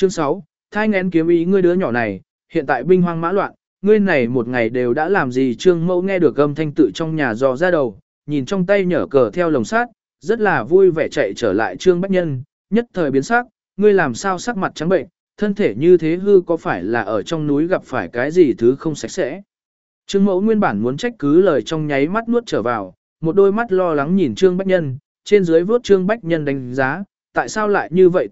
Chương 6, thai nghén kiếm ý ngươi đứa nhỏ này, hiện tại binh hoang mã loạn, ngươi này một ngày đều đã làm gì? Trương Mẫu nghe được âm thanh tự trong nhà dò ra đầu, nhìn trong tay nhở cờ theo lồng sát, rất là vui vẻ chạy trở lại Trương Bách Nhân, nhất thời biến sắc, ngươi làm sao sắc mặt trắng bệnh, thân thể như thế hư có phải là ở trong núi gặp phải cái gì thứ không sạch sẽ. Trương Mẫu nguyên bản muốn trách cứ lời trong nháy mắt nuốt trở vào, một đôi mắt lo lắng nhìn Trương Bách Nhân, trên dưới vuốt Trương Bách Nhân đánh giá, tại sao lại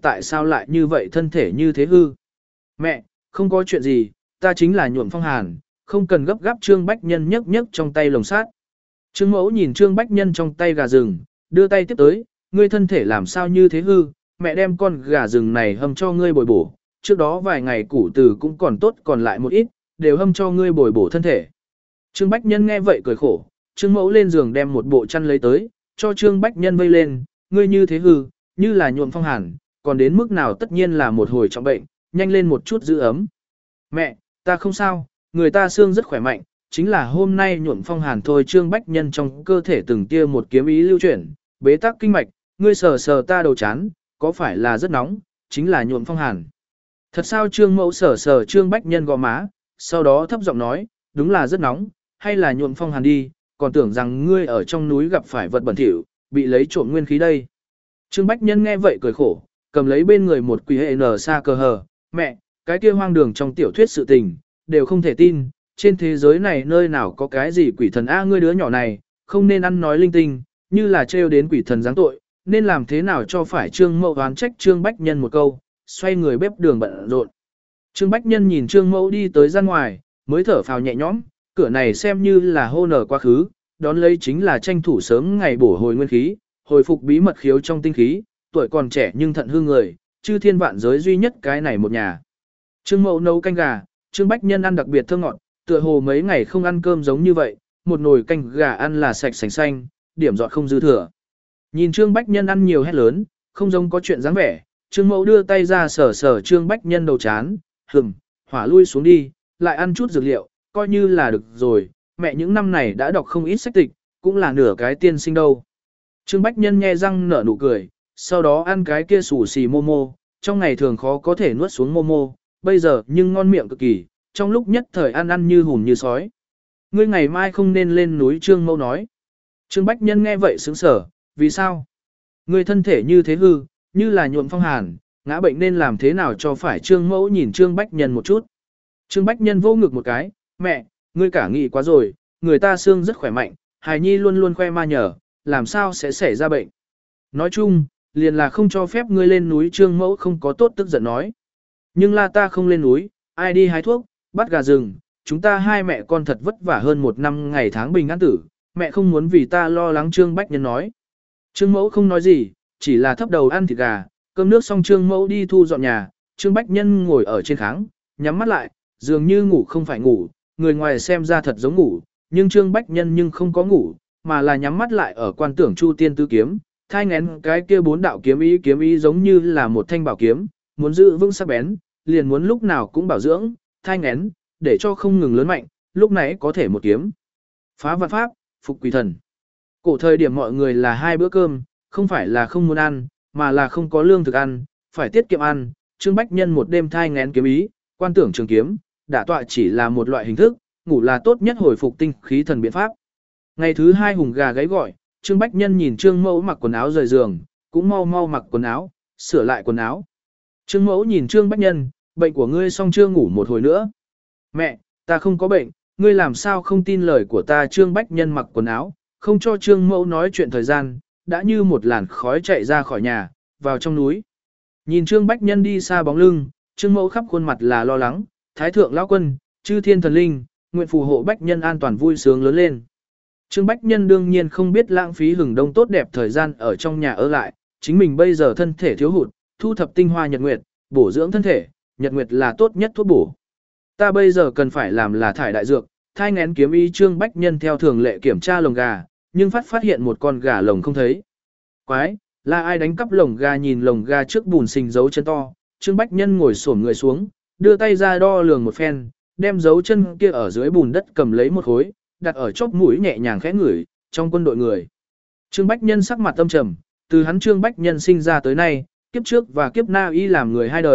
như vậy thân thể như thế hư. Mẹ, không có chuyện gì, ta chính là nhuộm phong hàn, không cần gấp gáp. Trương Bách Nhân nhấc nhấc trong tay lồng sát. Trương Mẫu nhìn Trương Bách Nhân trong tay gà rừng, đưa tay tiếp tới, ngươi thân thể làm sao như thế hư, mẹ đem con gà rừng này hâm cho ngươi bồi bổ, trước đó vài ngày củ từ cũng còn tốt còn lại một ít, đều hâm cho ngươi bồi bổ thân thể. Trương Bách Nhân nghe vậy cười khổ, Trương Mẫu lên giường đem một bộ chăn lấy tới, cho Trương Bách Nhân vây lên, ngươi như thế hư, như là nhuộm phong hàn, còn đến mức nào tất nhiên là một hồi trọng bệnh, nhanh lên một chút giữ ấm. Mẹ, ta không sao, người ta xương rất khỏe mạnh, chính là hôm nay nhuộm phong hàn thôi. Trương Bách Nhân trong cơ thể từng tia một kiếm ý lưu chuyển, bế tắc kinh mạch, ngươi sờ sờ ta đầu chán, có phải là rất nóng, chính là nhuộm phong hàn. Thật sao? Trương Mẫu sờ sờ Trương Bách Nhân gò má, sau đó thấp giọng nói, đúng là rất nóng, hay là nhuộm phong hàn đi, còn tưởng rằng ngươi ở trong núi gặp phải vật bẩn thỉu, bị lấy trộm nguyên khí đây. Trương Bách Nhân nghe vậy cười khổ, cầm lấy bên người một quỷ hệ nở xa cờ hờ, mẹ, cái kia hoang đường trong tiểu thuyết sự tình, đều không thể tin, trên thế giới này nơi nào có cái gì quỷ thần a, ngươi đứa nhỏ này, không nên ăn nói linh tinh, như là trêu đến quỷ thần giáng tội, nên làm thế nào cho phải. Trương Mẫu oán trách Trương Bách Nhân một câu, xoay người bếp đường bận rộn. Trương Bách Nhân nhìn Trương Mẫu đi tới ra ngoài, mới thở phào nhẹ nhõm, cửa này xem như là hô nở quá khứ, đón lấy chính là tranh thủ sớm ngày bổ hồi nguyên khí, hồi phục bí mật khiếu trong tinh khí, tuổi còn trẻ nhưng thận hư người, chư thiên vạn giới duy nhất cái này một nhà. Trương Mẫu nấu canh gà, Trương Bách Nhân ăn đặc biệt thơm ngọt, tựa hồ mấy ngày không ăn cơm giống như vậy, một nồi canh gà ăn là sạch sành xanh, điểm giọt không dư thừa. Nhìn Trương Bách Nhân ăn nhiều hét lớn, không giống có chuyện dáng vẻ, Trương Mẫu đưa tay ra sờ sờ Trương Bách Nhân đầu chán, hỏa lui xuống đi, lại ăn chút dược liệu, coi như là được rồi, mẹ những năm này đã đọc không ít sách tịch, cũng là nửa cái tiên sinh đâu. Trương Bách Nhân nhe răng nở nụ cười, sau đó ăn cái kia xù xì momo, trong ngày thường khó có thể nuốt xuống momo, bây giờ nhưng ngon miệng cực kỳ, trong lúc nhất thời ăn như hùm như sói. Ngươi ngày mai không nên lên núi. Trương Mẫu nói. Trương Bách Nhân nghe vậy sững sờ, vì sao? Ngươi thân thể như thế hư, như là nhuộm phong hàn, ngã bệnh nên làm thế nào cho phải. Trương Mẫu nhìn Trương Bách Nhân một chút. Trương Bách Nhân vô ngực một cái, mẹ, ngươi cả nghĩ quá rồi, người ta xương rất khỏe mạnh, hài nhi luôn luôn khoe ma nhở, làm sao sẽ xảy ra bệnh. Nói chung, liền là không cho phép ngươi lên núi. Trương Mẫu không có tốt tức giận nói. Nhưng là ta không lên núi, ai đi hái thuốc, bắt gà rừng, chúng ta hai mẹ con thật vất vả hơn một năm ngày tháng bình an tử, mẹ không muốn vì ta lo lắng. Trương Bách Nhân nói. Trương Mẫu không nói gì, chỉ là thấp đầu ăn thịt gà, cơm nước xong Trương Mẫu đi thu dọn nhà, Trương Bách Nhân ngồi ở trên kháng, nhắm mắt lại, dường như ngủ không phải ngủ, người ngoài xem ra thật giống ngủ, nhưng Trương Bách Nhân nhưng không có ngủ, mà là nhắm mắt lại ở quan tưởng Chu Tiên Tứ Kiếm, thai ngén cái kia bốn đạo kiếm ý giống như là một thanh bảo kiếm, muốn giữ vững sắc bén, liền muốn lúc nào cũng bảo dưỡng, thai ngén, để cho không ngừng lớn mạnh, lúc nãy có thể một kiếm phá vạn pháp, phục quỷ thần. Cổ thời điểm mọi người là 2 bữa cơm, không phải là không muốn ăn, mà là không có lương thực ăn, phải tiết kiệm ăn. Trương Bách Nhân một đêm thai ngén kiếm ý, quan tưởng trường kiếm, đả tọa chỉ là một loại hình thức, ngủ là tốt nhất hồi phục tinh khí thần biện pháp. Ngày thứ 2 hùng gà gáy gọi, Trương Bách Nhân nhìn Trương Mẫu mặc quần áo rời giường, cũng mau mau mặc quần áo, sửa lại quần áo. Trương Mẫu nhìn Trương Bách Nhân, bệnh của ngươi xong chưa, ngủ một hồi nữa. Mẹ, ta không có bệnh, ngươi làm sao không tin lời của ta. Trương Bách Nhân mặc quần áo, không cho Trương Mẫu nói chuyện thời gian, đã như một làn khói chạy ra khỏi nhà, vào trong núi. Nhìn Trương Bách Nhân đi xa bóng lưng, Trương Mẫu khắp khuôn mặt là lo lắng, Thái thượng lão quân, chư thiên thần linh, nguyện phù hộ Bách Nhân an toàn vui sướng lớn lên. Trương Bách Nhân đương nhiên không biết lãng phí hừng đông tốt đẹp thời gian ở trong nhà ở lại, chính mình bây giờ thân thể thiếu hụt, thu thập tinh hoa nhật nguyệt, bổ dưỡng thân thể, nhật nguyệt là tốt nhất thuốc bổ. Ta bây giờ cần phải làm là thải đại dược, thai ngén kiếm ý. Trương Bách Nhân theo thường lệ kiểm tra lồng gà, nhưng phát hiện một con gà lồng không thấy. Quái, là ai đánh cắp lồng gà? Nhìn lồng gà trước bùn xình dấu chân to, Trương Bách Nhân ngồi xổm người xuống, đưa tay ra đo lường một phen, đem dấu chân kia ở dưới bùn đất cầm lấy một khối, đặt ở chóp mũi nhẹ nhàng khẽ ngửi, trong quân đội người. Trương Bách Nhân sắc mặt âm trầm, từ hắn Trương Bách Nhân sinh ra tới nay, kiếp trước và kiếp na y làm người 2 đời,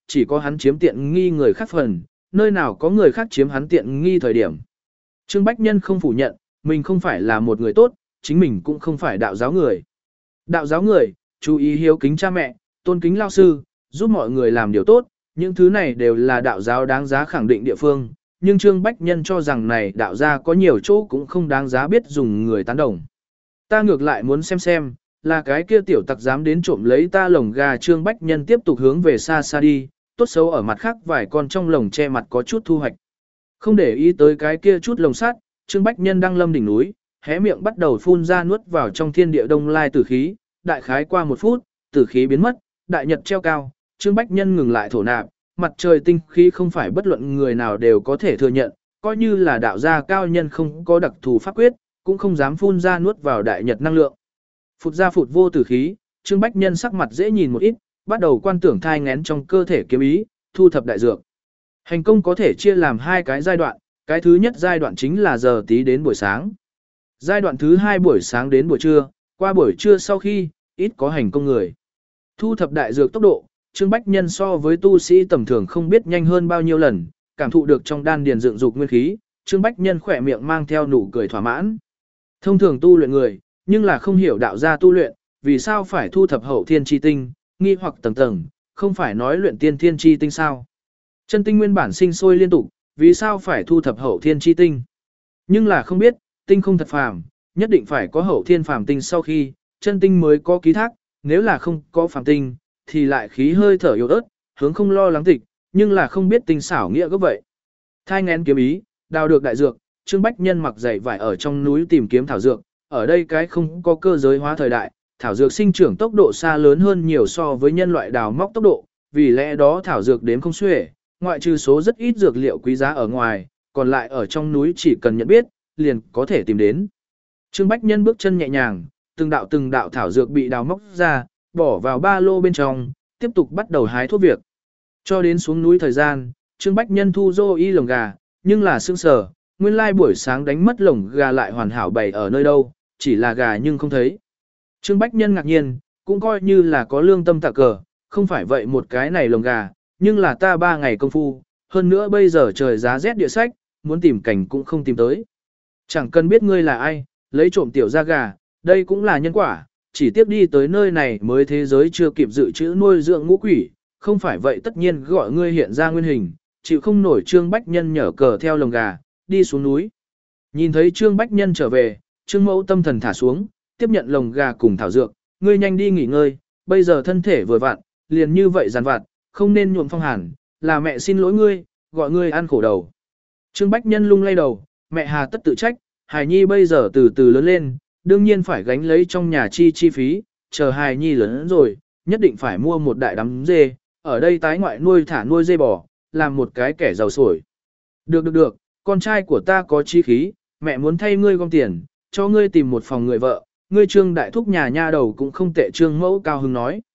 chỉ có hắn chiếm tiện nghi người khác phần, nơi nào có người khác chiếm hắn tiện nghi thời điểm. Trương Bách Nhân không phủ nhận, mình không phải là một người tốt, chính mình cũng không phải đạo giáo người. Đạo giáo người, chú ý hiếu kính cha mẹ, tôn kính lao sư, giúp mọi người làm điều tốt, những thứ này đều là đạo giáo đáng giá khẳng định địa phương, nhưng Trương Bách Nhân cho rằng này đạo gia có nhiều chỗ cũng không đáng giá biết dùng người tán đồng. Ta ngược lại muốn xem, là cái kia tiểu tặc dám đến trộm lấy ta lồng gà. Trương Bách Nhân tiếp tục hướng về xa xa đi, tốt xấu ở mặt khác vài con trong lồng che mặt có chút thu hoạch. Không để ý tới cái kia chút lồng sắt, Trương Bách Nhân đang lâm đỉnh núi, hé miệng bắt đầu phun ra nuốt vào trong thiên địa đông lai tử khí, đại khái qua 1 phút, tử khí biến mất, đại nhật treo cao, Trương Bách Nhân ngừng lại thổ nạp, mặt trời tinh khí không phải bất luận người nào đều có thể thừa nhận, coi như là đạo gia cao nhân không có đặc thù pháp quyết, cũng không dám phun ra nuốt vào đại nhật năng lượng. Phụt ra phụt vô tử khí, Trương Bách Nhân sắc mặt dễ nhìn một ít, bắt đầu quan tưởng thai ngén trong cơ thể kiếm ý, thu thập đại dược. Hành công có thể chia làm 2 cái giai đoạn, cái thứ nhất giai đoạn chính là giờ tí đến buổi sáng. Giai đoạn thứ 2 buổi sáng đến buổi trưa, qua buổi trưa sau khi, ít có hành công người. Thu thập đại dược tốc độ, Trương Bách Nhân so với tu sĩ tầm thường không biết nhanh hơn bao nhiêu lần, cảm thụ được trong đan điền dựng dục nguyên khí, Trương Bách Nhân khỏe miệng mang theo nụ cười thỏa mãn. Thông thường tu luyện người, nhưng là không hiểu đạo gia tu luyện, vì sao phải thu thập hậu thiên chi tinh, nghi hoặc tầng tầng, không phải nói luyện tiên thiên chi tinh sao? Chân tinh nguyên bản sinh sôi liên tục, vì sao phải thu thập hậu thiên chi tinh? Nhưng là không biết, tinh không thật phàm, nhất định phải có hậu thiên phàm tinh sau khi, chân tinh mới có ký thác, nếu là không có phàm tinh, thì lại khí hơi thở yếu ớt, hướng không lo lắng tịch, nhưng là không biết tinh xảo nghĩa gấp vậy. Thai ngén kiếm ý, đào được đại dược, Trương Bách Nhân mặc giày vải ở trong núi tìm kiếm thảo dược, ở đây cái không có cơ giới hóa thời đại, thảo dược sinh trưởng tốc độ xa lớn hơn nhiều so với nhân loại đào móc tốc độ, vì lẽ đó thảo dược đếm không xuể, ngoại trừ số rất ít dược liệu quý giá ở ngoài, còn lại ở trong núi chỉ cần nhận biết, liền có thể tìm đến. Trương Bách Nhân bước chân nhẹ nhàng, từng đạo thảo dược bị đào móc ra, bỏ vào ba lô bên trong, tiếp tục bắt đầu hái thuốc việc. Cho đến xuống núi thời gian, Trương Bách Nhân thu dô y lồng gà, nhưng là sương sờ, nguyên lai buổi sáng đánh mất lồng gà lại hoàn hảo bày ở nơi đâu, chỉ là gà nhưng không thấy. Trương Bách Nhân ngạc nhiên, cũng coi như là có lương tâm tạ cờ, không phải vậy một cái này lồng gà, nhưng là ta 3 ngày công phu, hơn nữa bây giờ trời giá rét địa sách, muốn tìm cảnh cũng không tìm tới. Chẳng cần biết ngươi là ai, lấy trộm tiểu ra gà, đây cũng là nhân quả, chỉ tiếp đi tới nơi này mới thế giới chưa kịp dự trữ nuôi dưỡng ngũ quỷ, không phải vậy tất nhiên gọi ngươi hiện ra nguyên hình, chịu không nổi. Trương Bách Nhân nhở cờ theo lồng gà, đi xuống núi. Nhìn thấy Trương Bách Nhân trở về, Trương Mẫu tâm thần thả xuống, tiếp nhận lồng gà cùng thảo dược, ngươi nhanh đi nghỉ ngơi, bây giờ thân thể vừa vặn, liền như vậy giàn vặt, không nên nhuộm phong hàn, là mẹ xin lỗi ngươi, gọi ngươi ăn khổ đầu. Trương Bách Nhân lung lay đầu, mẹ hà tất tự trách, Hải Nhi bây giờ từ từ lớn lên, đương nhiên phải gánh lấy trong nhà chi phí, chờ Hải Nhi lớn rồi, nhất định phải mua một đại đám dê, ở đây tái ngoại nuôi thả nuôi dê bò, làm một cái kẻ giàu sổi. Được, con trai của ta có chi khí, mẹ muốn thay ngươi gom tiền, cho ngươi tìm một phòng người vợ, ngươi Trương đại thúc nhà nha đầu cũng không tệ. Trương Mẫu cao hứng nói.